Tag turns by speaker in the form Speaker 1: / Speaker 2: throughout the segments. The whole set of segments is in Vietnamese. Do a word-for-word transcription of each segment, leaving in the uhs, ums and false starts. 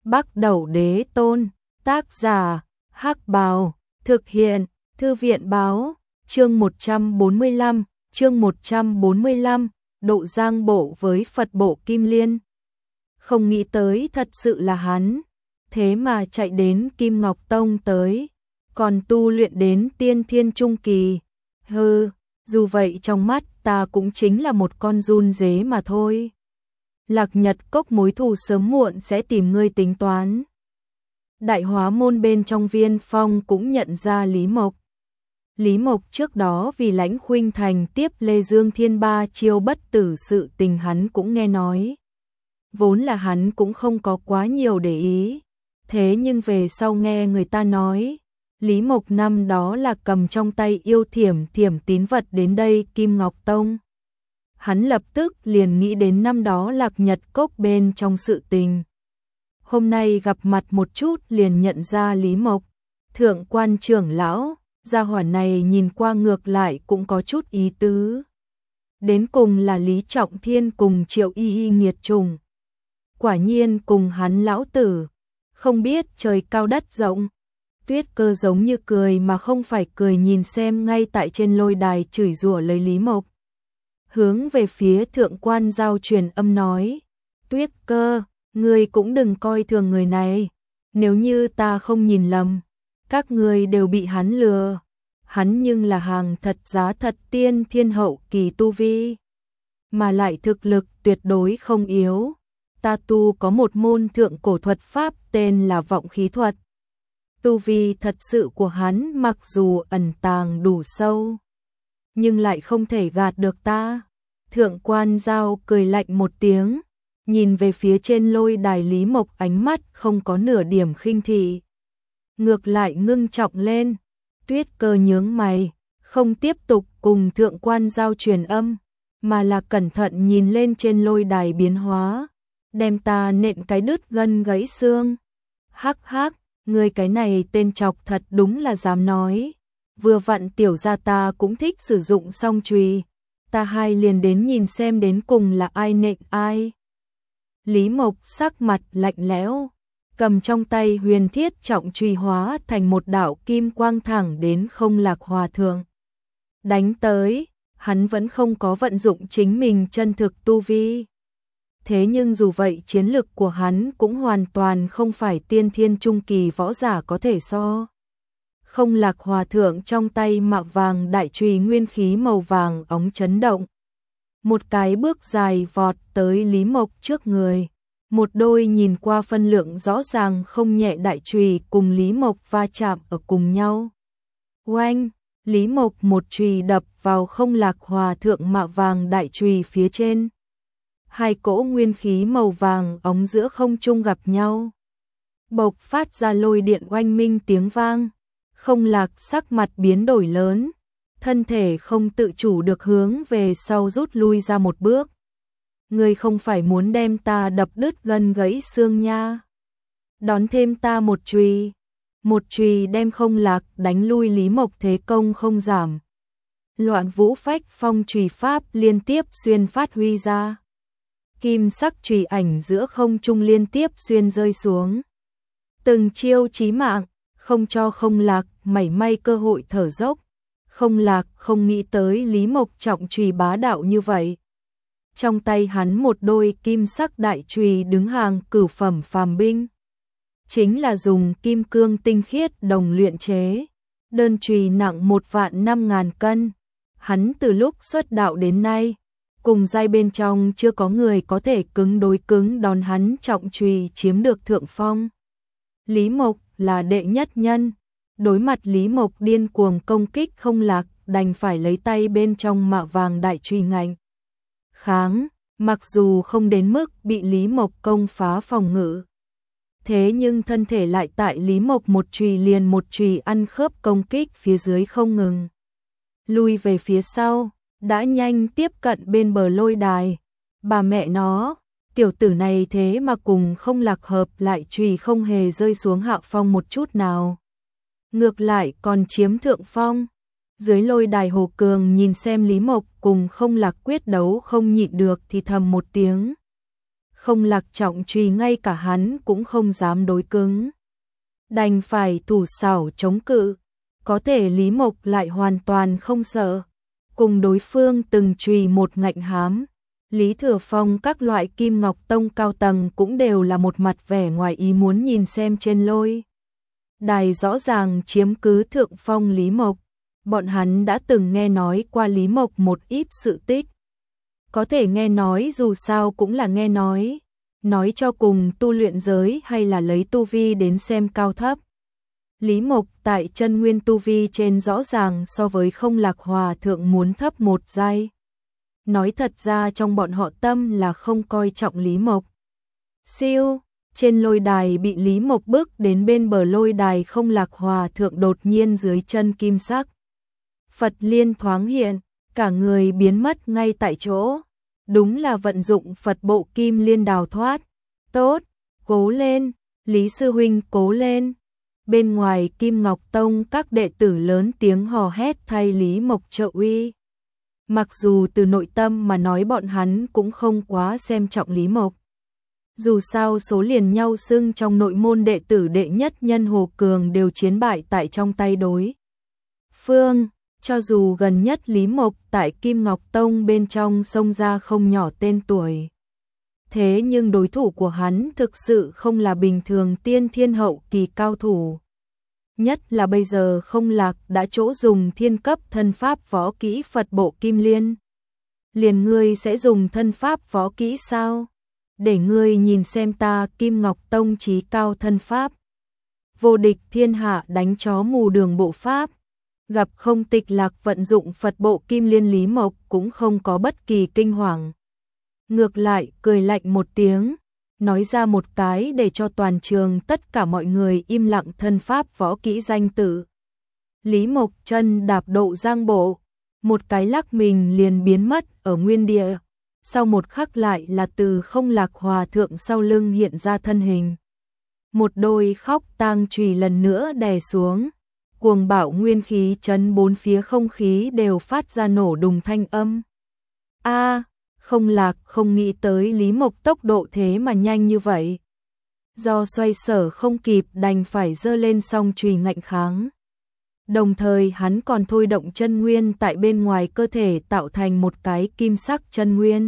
Speaker 1: Bắc Đẩu Đế Tôn, tác giả, Hắc Bào, thực hiện, Thư viện báo, chương một trăm bốn mươi lăm, chương một trăm bốn mươi lăm, độ giang bộ với Phật bộ Kim Liên. Không nghĩ tới thật sự là hắn, thế mà chạy đến Kim Ngọc Tông tới, còn tu luyện đến tiên thiên trung kỳ. Hừ, dù vậy trong mắt ta cũng chính là một con giun dế mà thôi. Lạc Nhật Cốc mối thù sớm muộn sẽ tìm ngươi tính toán. Đại Hóa Môn bên trong Viên Phong cũng nhận ra Lý Mộc. Lý Mộc trước đó vì Lãnh Khuynh Thành tiếp Lê Dương Thiên ba chiêu bất tử sự tình hắn cũng nghe nói. Vốn là hắn cũng không có quá nhiều để ý. Thế nhưng về sau nghe người ta nói, Lý Mộc năm đó là cầm trong tay yêu thiểm thiểm tín vật đến đây Kim Ngọc Tông. Hắn lập tức liền nghĩ đến năm đó Lạc Nhật Cốc bên trong sự tình. Hôm nay gặp mặt một chút liền nhận ra Lý Mộc, thượng quan trưởng lão, gia hỏa này nhìn qua ngược lại cũng có chút ý tứ. Đến cùng là Lý Trọng Thiên cùng Triệu Y Y nghiệt trùng. Quả nhiên cùng hắn lão tử, không biết trời cao đất rộng. Tuyết Cơ giống như cười mà không phải cười nhìn xem ngay tại trên lôi đài chửi rủa lấy Lý Mộc. Hướng về phía thượng quan giao truyền âm nói, Tuyết Cơ, ngươi cũng đừng coi thường người này, nếu như ta không nhìn lầm, các ngươi đều bị hắn lừa, hắn nhưng là hàng thật giá thật tiên thiên hậu kỳ tu vi, mà lại thực lực tuyệt đối không yếu. Ta tu có một môn thượng cổ thuật pháp tên là vọng khí thuật. Tu vi thật sự của hắn mặc dù ẩn tàng đủ sâu, nhưng lại không thể gạt được ta. Thượng quan giao cười lạnh một tiếng, nhìn về phía trên lôi đài Lý Mộc, ánh mắt không có nửa điểm khinh thị, ngược lại ngưng trọng lên. Tuyết Cơ nhướng mày, không tiếp tục cùng thượng quan giao truyền âm, mà là cẩn thận nhìn lên trên lôi đài biến hóa, đem ta nện cái đứt gân gãy xương. Hắc hắc, ngươi cái này tên chọc thật đúng là dám nói. Vừa vặn tiểu gia ta cũng thích sử dụng song chùy, ta hai liền đến nhìn xem đến cùng là ai nện ai. Lý Mộc sắc mặt lạnh lẽo, cầm trong tay huyền thiết trọng chùy hóa thành một đạo kim quang thẳng đến Không Lạc Hòa Thượng. Đánh tới, hắn vẫn không có vận dụng chính mình chân thực tu vi. Thế nhưng dù vậy chiến lực của hắn cũng hoàn toàn không phải tiên thiên trung kỳ võ giả có thể so. Không Lạc Hòa Thượng trong tay mạ vàng đại chùy nguyên khí màu vàng óng chấn động. Một cái bước dài vọt tới Lý Mộc trước người. Một đôi nhìn qua phân lượng rõ ràng không nhẹ đại chùy cùng Lý Mộc va chạm ở cùng nhau. Oanh! Lý Mộc một chùy đập vào Không Lạc Hòa Thượng mạ vàng đại chùy phía trên. Hai cỗ nguyên khí màu vàng óng giữa không trung gặp nhau, bộc phát ra lôi điện oanh minh tiếng vang. Không Lạc sắc mặt biến đổi lớn, thân thể không tự chủ được hướng về sau rút lui ra một bước. Ngươi không phải muốn đem ta đập đứt gân gãy xương nha? Đón thêm ta một chùy. Một chùy đem Không Lạc đánh lui. Lý Mộc thế công không giảm, Loạn Vũ Phách Phong chùy pháp liên tiếp xuyên phát huy ra. Kim sắc chùy ảnh giữa không trung liên tiếp xuyên rơi xuống. Từng chiêu chí mạng, không cho Không Lạc mảy may cơ hội thở dốc. Không Lạc không nghĩ tới Lý Mộc trọng chùy bá đạo như vậy. Trong tay hắn một đôi kim sắc đại chùy đứng hàng cửu phẩm phàm binh. Chính là dùng kim cương tinh khiết đồng luyện chế. Đơn chùy nặng một vạn năm ngàn cân. Hắn từ lúc xuất đạo đến nay, cùng giai bên trong chưa có người có thể cứng đối cứng đón hắn trọng chùy chiếm được thượng phong. Lý Mộc là đệ nhất nhân, đối mặt Lý Mộc điên cuồng công kích Không Lạc, đành phải lấy tay bên trong mạ vàng đại chùy ngạnh kháng, mặc dù không đến mức bị Lý Mộc công phá phòng ngự. Thế nhưng thân thể lại tại Lý Mộc một chùy liền một chùy ăn khớp công kích phía dưới không ngừng. Lui về phía sau, đã nhanh tiếp cận bên bờ lôi đài. Bà mẹ nó, tiểu tử này thế mà cùng Không Lạc hợp lại chùy không hề rơi xuống hạ phong một chút nào. Ngược lại còn chiếm thượng phong. Dưới lôi đài Hồ Cường nhìn xem Lý Mộc cùng Không Lạc quyết đấu không nhịn được thì thầm một tiếng. Không Lạc trọng truy ngay cả hắn cũng không dám đối cứng. Đành phải thủ xảo chống cự, có thể Lý Mộc lại hoàn toàn không sợ. Cùng đối phương từng chùy một ngạnh hám, Lý Thừa Phong các loại Kim Ngọc Tông cao tầng cũng đều là một mặt vẻ ngoài ý muốn nhìn xem trên lôi đài rõ ràng chiếm cứ thượng phong Lý Mộc. Bọn hắn đã từng nghe nói qua Lý Mộc một ít sự tích. Có thể nghe nói dù sao cũng là nghe nói, nói cho cùng tu luyện giới hay là lấy tu vi đến xem cao thấp. Lý Mộc tại chân nguyên tu vi trên rõ ràng so với Không Lạc Hòa thượng muốn thấp một giai. Nói thật ra trong bọn họ tâm là không coi trọng Lý Mộc. Siêu, trên lôi đài bị Lý Mộc bước đến bên bờ lôi đài Không Lạc Hòa thượng đột nhiên dưới chân kim sắc Phật liên thoáng hiện, cả người biến mất ngay tại chỗ. Đúng là vận dụng Phật bộ kim liên đào thoát. Tốt, cố lên, Lý sư huynh cố lên. Bên ngoài Kim Ngọc Tông các đệ tử lớn tiếng hò hét thay Lý Mộc trợ uy. Mặc dù từ nội tâm mà nói bọn hắn cũng không quá xem trọng Lý Mộc. Dù sao số liền nhau xưng trong nội môn đệ tử đệ nhất nhân Hồ Cường đều chiến bại tại trong tay đối phương. Cho dù gần nhất Lý Mộc tại Kim Ngọc Tông bên trong xông ra không nhỏ tên tuổi. Thế nhưng đối thủ của hắn thực sự không là bình thường tiên thiên hậu kỳ cao thủ. Nhất là bây giờ Không Lạc đã chỗ dùng thiên cấp thân pháp võ kỹ Phật bộ kim liên. Liền ngươi sẽ dùng thân pháp võ kỹ sao? Để ngươi nhìn xem ta Kim Ngọc Tông chí cao thân pháp. Vô địch thiên hạ đánh chó mù đường bộ pháp. Gặp Không Tịch Lạc vận dụng Phật bộ kim liên Lý Mộc cũng không có bất kỳ kinh hoàng. Ngược lại cười lạnh một tiếng, nói ra một cái để cho toàn trường tất cả mọi người im lặng thân pháp võ kỹ danh tự. Lý Mộc chân đạp độ giang bộ, một cái lắc mình liền biến mất ở nguyên địa. Sau một khắc lại là từ Không Lạc Hòa thượng sau lưng hiện ra thân hình. Một đôi khóc tang chùy lần nữa đè xuống. Cuồng bạo nguyên khí chấn bốn phía không khí đều phát ra nổ đùng thanh âm. A, Không Lạc không nghĩ tới Lý Mộc tốc độ thế mà nhanh như vậy. Do xoay sở không kịp đành phải giơ lên song chùy ngạnh kháng. Đồng thời hắn còn thôi động chân nguyên tại bên ngoài cơ thể tạo thành một cái kim sắc chân nguyên.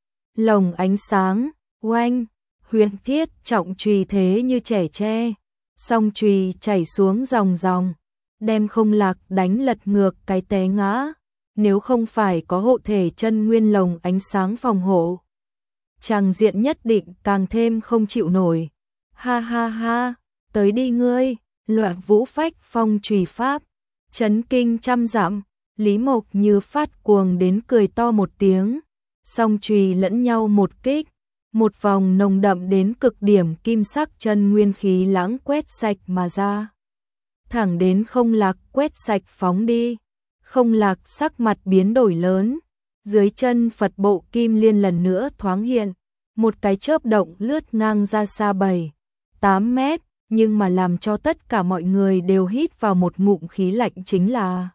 Speaker 1: Lồng ánh sáng, oanh, huyền thiết trọng chùy thế như trẻ tre. Song chùy chảy xuống dòng dòng. Đem Không Lạc đánh lật ngược cái té ngã, nếu không phải có hộ thể chân nguyên lồng ánh sáng phòng hộ. Tràng diện nhất định càng thêm không chịu nổi. Ha ha ha, tới đi ngươi, Loạn Vũ Phách phong chùy pháp, chấn kinh trăm dặm. Lý Mộc như phát cuồng đến cười to một tiếng, song chùy lẫn nhau một kích, một vòng nồng đậm đến cực điểm kim sắc chân nguyên khí lãng quét sạch mà ra. Thẳng đến Không Lạc quét sạch phóng đi. Không Lạc sắc mặt biến đổi lớn, dưới chân Phật bộ kim liên lần nữa thoáng hiện, một cái chớp động lướt ngang ra xa bảy, tám mét, nhưng mà làm cho tất cả mọi người đều hít vào một ngụm khí lạnh chính là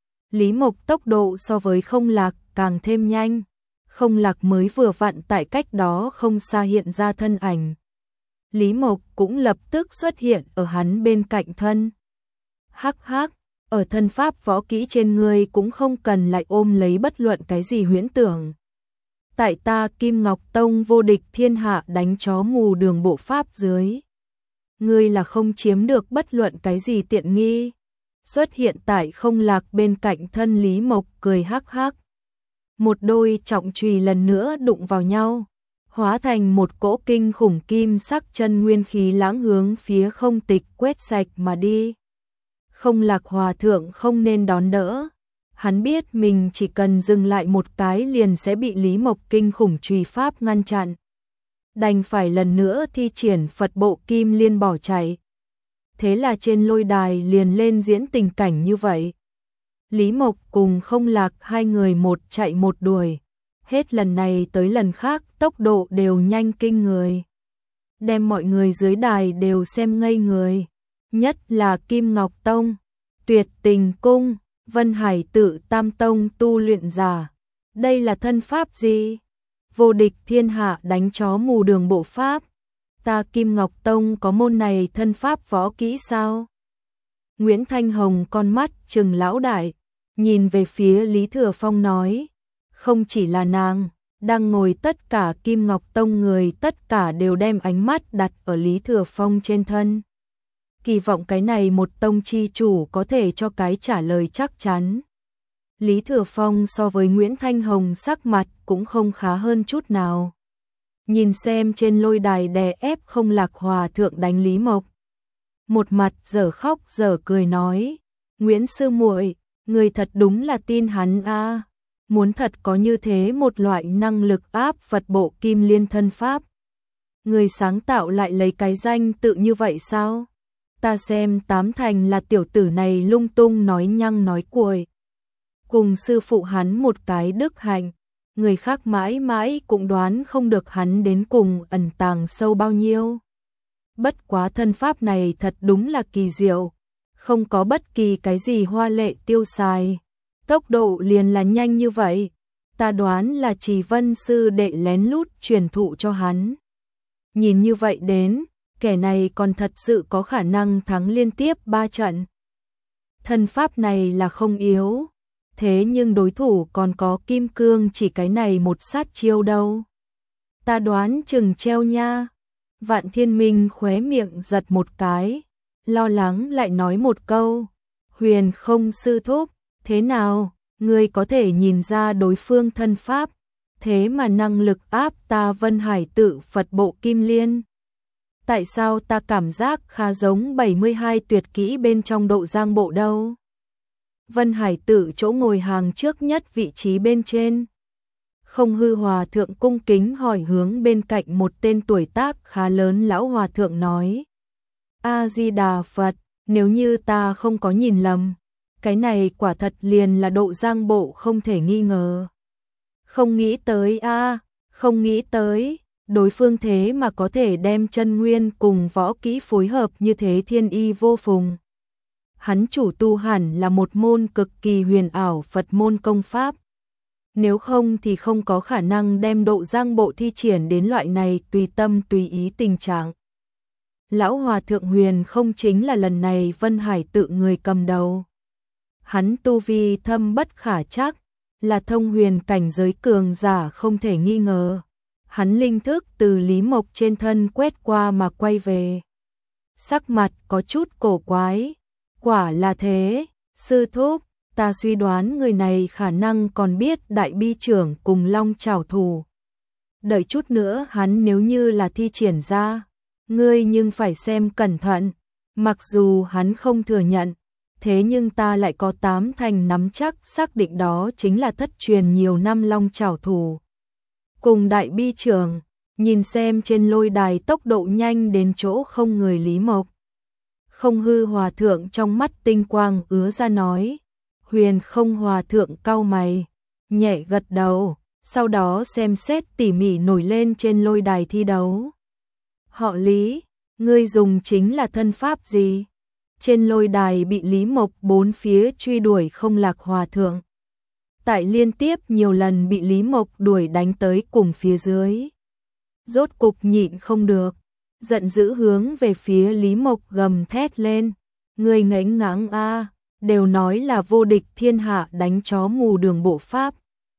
Speaker 1: Lý Mộc tốc độ so với Không Lạc càng thêm nhanh. Không Lạc mới vừa vặn tại cách đó không xa hiện ra thân ảnh. Lý Mộc cũng lập tức xuất hiện ở hắn bên cạnh thân. Hắc hắc, ở thân pháp võ kỹ trên ngươi cũng không cần lại ôm lấy bất luận cái gì huyễn tưởng. Tại ta Kim Ngọc Tông vô địch thiên hạ đánh chó mù đường bộ pháp dưới. Ngươi là không chiếm được bất luận cái gì tiện nghi. Xuất hiện tại Không Lạc bên cạnh thân Lý Mộc cười hắc hắc. Một đôi trọng chùy lần nữa đụng vào nhau, hóa thành một cỗ kinh khủng kim sắc chân nguyên khí lãng hướng phía Không Tịch quét sạch mà đi. Không Lạc Hòa thượng không nên đón đỡ. Hắn biết mình chỉ cần dừng lại một cái liền sẽ bị Lý Mộc kinh khủng chùy pháp ngăn chặn. Đành phải lần nữa thi triển Phật bộ kim liên bỏ chạy. Thế là trên lôi đài liền lên diễn tình cảnh như vậy. Lý Mộc cùng Không Lạc hai người một chạy một đuổi. Hết lần này tới lần khác tốc độ đều nhanh kinh người. Đem mọi người dưới đài đều xem ngây người. Nhất là Kim Ngọc Tông, Tuyệt Tình Cung, Vân Hải Tự Tam Tông tu luyện giả. Đây là thân pháp gì? vô địch thiên hạ đánh chó mù đường bộ pháp. Ta Kim Ngọc Tông có môn này thân pháp võ kỹ sao? Nguyễn Thanh Hồng con mắt trừng lão đại, nhìn về phía Lý Thừa Phong nói, không chỉ là nàng, đang ngồi tất cả Kim Ngọc Tông người tất cả đều đem ánh mắt đặt ở Lý Thừa Phong trên thân. Kỳ vọng cái này một tông chi chủ có thể cho cái trả lời chắc chắn. Lý Thừa Phong so với Nguyễn Thanh Hồng sắc mặt cũng không khá hơn chút nào. Nhìn xem trên lôi đài đè ép không Lạc Hòa thượng đánh Lý Mộc. Một mặt dở khóc dở cười nói, Nguyễn sư muội, người thật đúng là tin hắn a, à. Muốn thật có như thế một loại năng lực áp Phật bộ kim liên thân pháp. Người sáng tạo lại lấy cái danh tự như vậy sao? Ta xem tám thành là tiểu tử này lung tung nói nhăng nói cuội. Cùng sư phụ hắn một cái đức hạnh, người khác mãi mãi cũng đoán không được hắn đến cùng ẩn tàng sâu bao nhiêu. Bất quá thân pháp này thật đúng là kỳ diệu, không có bất kỳ cái gì hoa lệ tiêu xài, tốc độ liền là nhanh như vậy, ta đoán là Trì Vân sư đệ lén lút truyền thụ cho hắn. Nhìn như vậy đến, kẻ này còn thật sự có khả năng thắng liên tiếp ba trận. Thân pháp này là không yếu, thế nhưng đối thủ còn có kim cương chỉ cái này một sát chiêu đâu. Ta đoán chừng treo nha. Vạn Thiên Minh khóe miệng giật một cái, lo lắng lại nói một câu, Huyền Không sư thúc, thế nào, ngươi có thể nhìn ra đối phương thân pháp, thế mà năng lực áp ta Vân Hải Tự Phật bộ kim liên. Tại sao ta cảm giác khá giống bảy mươi hai tuyệt kỹ bên trong Độ Giang bộ đâu? Vân Hải Tự chỗ ngồi hàng trước nhất vị trí bên trên. Không Hư Hòa thượng cung kính hỏi hướng bên cạnh một tên tuổi tác khá lớn lão hòa thượng nói, A Di Đà Phật, nếu như ta không có nhìn lầm, cái này quả thật liền là Độ Giang bộ không thể nghi ngờ. Không nghĩ tới a, à, không nghĩ tới, đối phương thế mà có thể đem chân nguyên cùng võ kỹ phối hợp như thế thiên y vô phùng. Hắn chủ tu hẳn là một môn cực kỳ huyền ảo Phật môn công pháp. Nếu không thì không có khả năng đem Độ Giang bộ thi triển đến loại này tùy tâm tùy ý tình trạng. Lão Hòa Thượng Huyền không chính là lần này Vân Hải Tự người cầm đầu. Hắn tu vi thâm bất khả trắc, là thông huyền cảnh giới cường giả không thể nghi ngờ. Hắn linh thức từ Lý Mộc trên thân quét qua mà quay về. Sắc mặt có chút cổ quái. Quả là thế, sư thúc, ta suy đoán người này khả năng còn biết đại bi trưởng cùng long trảo thủ. Đợi chút nữa hắn nếu như là thi triển ra, ngươi nhưng phải xem cẩn thận. Mặc dù hắn không thừa nhận, thế nhưng ta lại có tám thành nắm chắc xác định đó chính là thất truyền nhiều năm long trảo thủ. Cùng đại bi trưởng, nhìn xem trên lôi đài tốc độ nhanh đến chỗ không người Lý Mộc. Không Hư Hòa thượng trong mắt tinh quang ứa ra nói, Huyền Không Hòa thượng cau mày, nhẹ gật đầu, sau đó xem xét tỉ mỉ nổi lên trên lôi đài thi đấu. Họ Lý, ngươi dùng chính là thân pháp gì? Trên lôi đài bị Lý Mộc bốn phía truy đuổi Không Lạc Hòa thượng. Tại liên tiếp nhiều lần bị Lý Mộc đuổi đánh tới cùng phía dưới. Rốt cục nhịn không được, giận dữ hướng về phía Lý Mộc gầm thét lên. Ngươi ngãnh ngãng a, đều nói là vô địch thiên hạ đánh chó mù đường bộ pháp.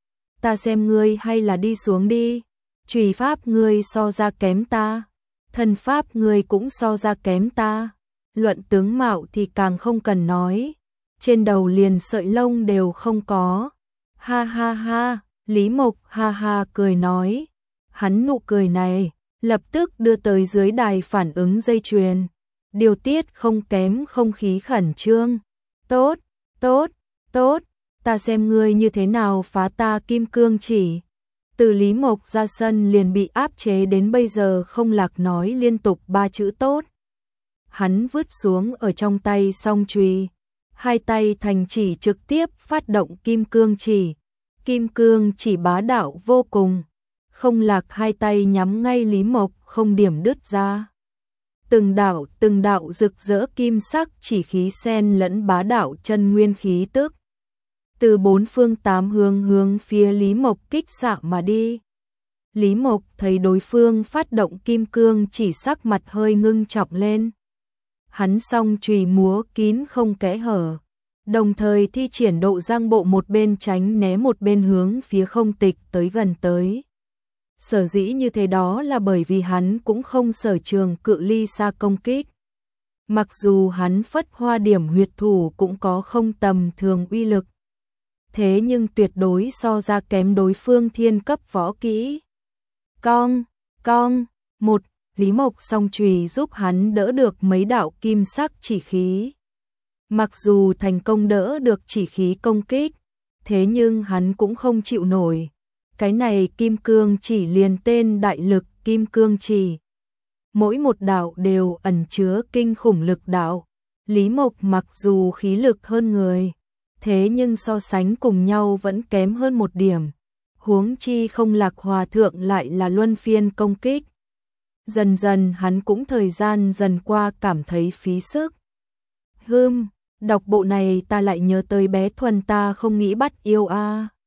Speaker 1: Ta xem ngươi hay là đi xuống đi, chùy pháp ngươi so ra kém ta, thân pháp ngươi cũng so ra kém ta. Luận tướng mạo thì càng không cần nói, trên đầu liền sợi lông đều không có. Ha ha ha, Lý Mộc ha ha cười nói, hắn nụ cười này lập tức đưa tới dưới đài phản ứng dây chuyền, điều tiết không kém không khí khẩn trương. Tốt, tốt, tốt, ta xem ngươi như thế nào phá ta kim cương chỉ. Từ Lý Mộc ra sân liền bị áp chế đến bây giờ Không Lạc nói liên tục ba chữ tốt. Hắn vứt xuống ở trong tay song chùy, hai tay thành chỉ trực tiếp phát động kim cương chỉ. Kim cương chỉ bá đạo vô cùng, Không Lạc hai tay nhắm ngay Lý Mộc không điểm đứt ra. Từng đạo từng đạo rực rỡ kim sắc chỉ khí xen lẫn bá đạo chân nguyên khí tức. Từ bốn phương tám hướng hướng phía Lý Mộc kích xạ mà đi. Lý Mộc thấy đối phương phát động kim cương chỉ sắc mặt hơi ngưng trọng lên. Hắn song chùy múa kín không kẽ hở, đồng thời thi triển độ giang bộ một bên tránh né một bên hướng phía Không Tịch tới gần tới. Sở dĩ như thế đó là bởi vì hắn cũng không sở trường cự ly xa công kích. Mặc dù hắn phất hoa điểm huyệt thủ cũng có không tầm thường uy lực, thế nhưng tuyệt đối so ra kém đối phương thiên cấp võ kỹ. Cong, cong, một, Lý Mộc song chùy giúp hắn đỡ được mấy đạo kim sắc chỉ khí. Mặc dù thành công đỡ được chỉ khí công kích, thế nhưng hắn cũng không chịu nổi. Cái này kim cương chỉ liền tên đại lực kim cương chỉ. Mỗi một đạo đều ẩn chứa kinh khủng lực đạo. Lý Mộc mặc dù khí lực hơn người, thế nhưng so sánh cùng nhau vẫn kém hơn một điểm. Huống chi Không Lạc Hòa Thượng lại là luân phiên công kích. Dần dần hắn cũng thời gian dần qua cảm thấy phí sức. Hưm, đọc bộ này ta lại nhớ tới bé Thuần ta không nghĩ bắt yêu a.